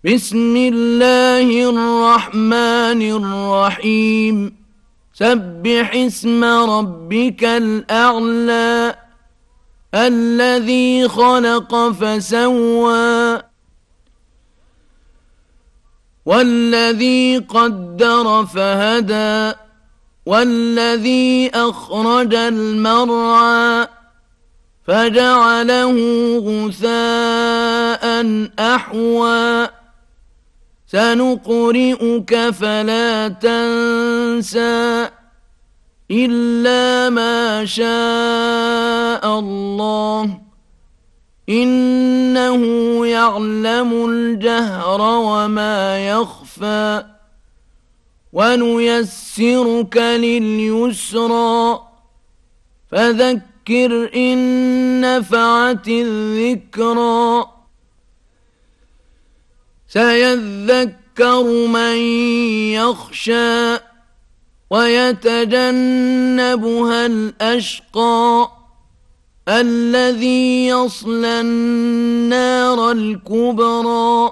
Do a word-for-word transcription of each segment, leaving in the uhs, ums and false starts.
بسم الله الرحمن الرحيم سبح اسم ربك الأعلى الذي خلق فسوى والذي قدر فهدى والذي أخرج المرعى فجعله غثاء أحوى سنقرئك فلا تنسى إلا ما شاء الله إنه يعلم الجهر وما يخفى ونيسرك لليسرى فذكر إن نفعت الذكرى سيذكر من يخشى ويتجنبها الأشقى الذي يصلى النار الكبرى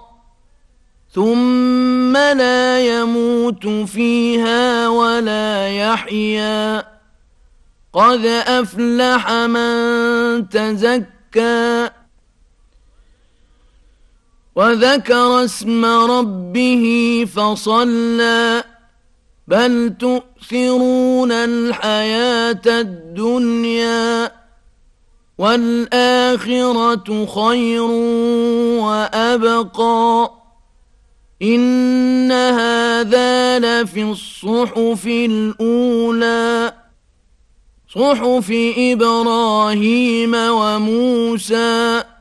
ثم لا يموت فيها ولا يحيا قد أفلح من تزكى وذكر اسم ربه فصلى بل تؤثرون الحياة الدنيا والآخرة خير وأبقى إن هذا لفي الصحف الأولى صحف إبراهيم وموسى